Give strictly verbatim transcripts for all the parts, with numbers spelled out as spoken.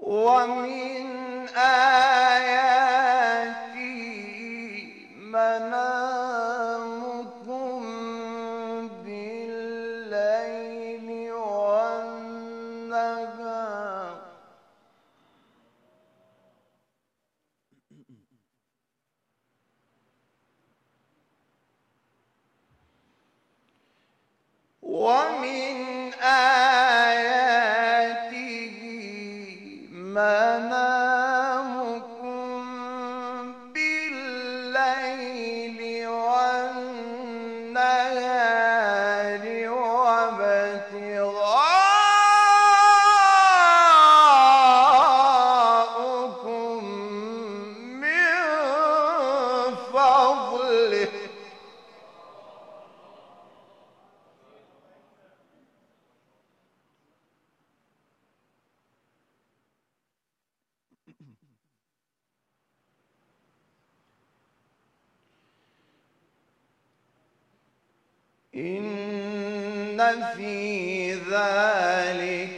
ومن آياته منامكم بالليل والنهار ومن آياته منامكم بالليل والنهار وابتغاؤكم من فضله إن في ذلك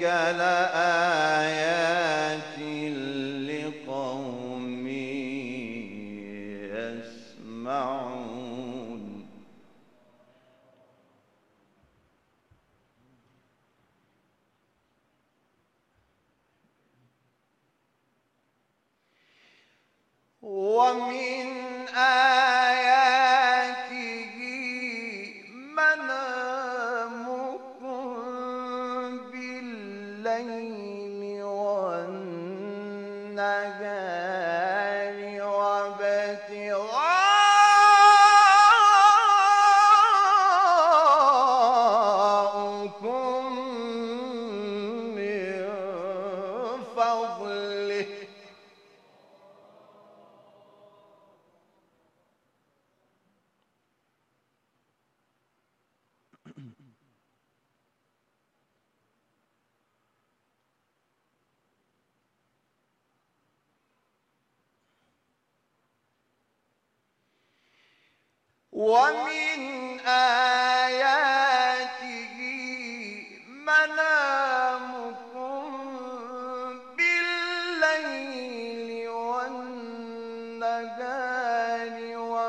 لآيات لقوم يسمعون ومن آياته منامكم بالليل والنهار وابتغاؤكم من فضله ومن آياته منامكم بالليل والنهار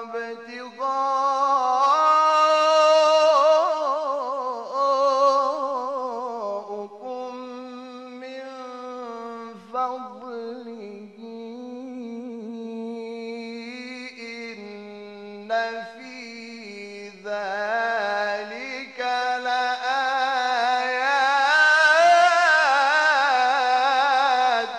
وابتغاؤكم من فضله إن في ذلك لآيات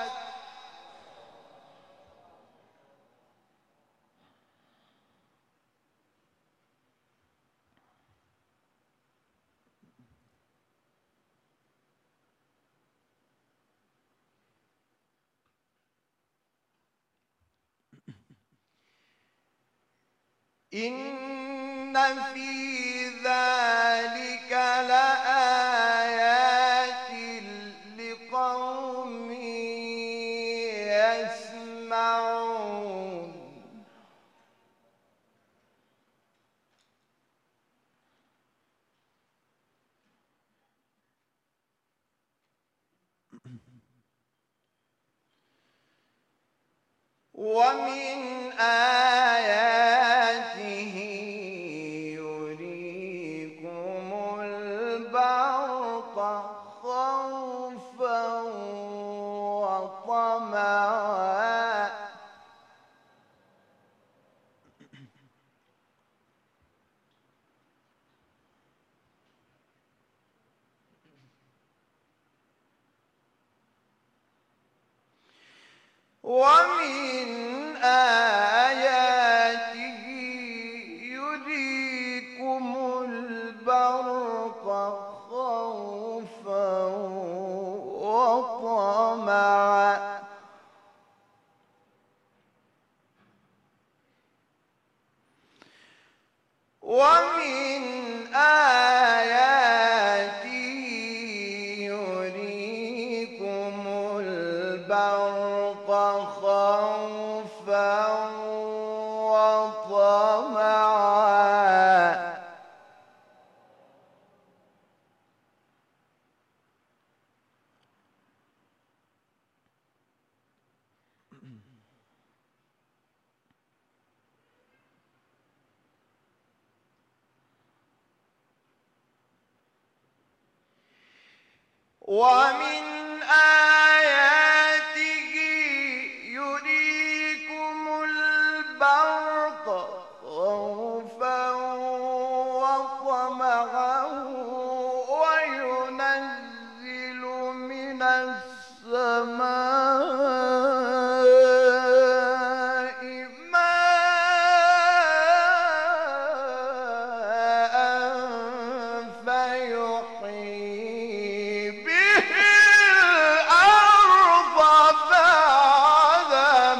إن في ذلك لآيات لقوم يسمعون ومن آياته يريكم البرق خوفا وطمعا ومن آياته يريكم البرق خوفا وطمعا ومن آياته يريكم البرق خوفا وطمعا ومن آياته يريكم البرق خوفا وطمعا وينزل من السماء ماء فيحيي به الأرض بعد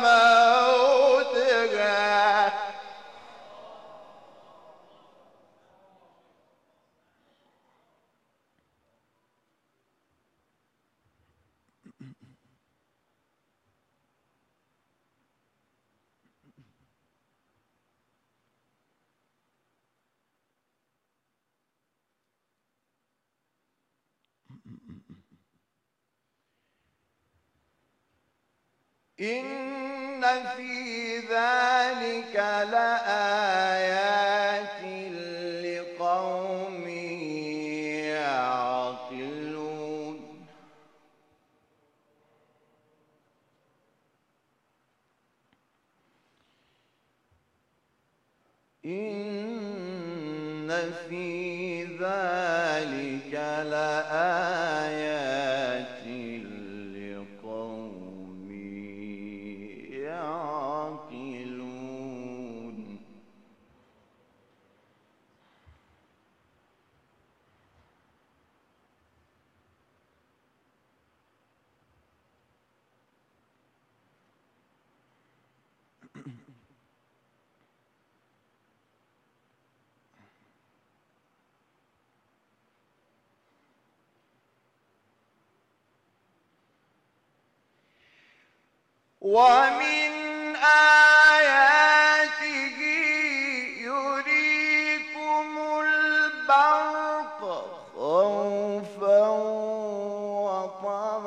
موتها. إن في ذلك لآيات لقوم يعقلون. إن في ذلك لآيات لقوم يعقلون. ومن آياته يريكم البرق خوفا وطمعا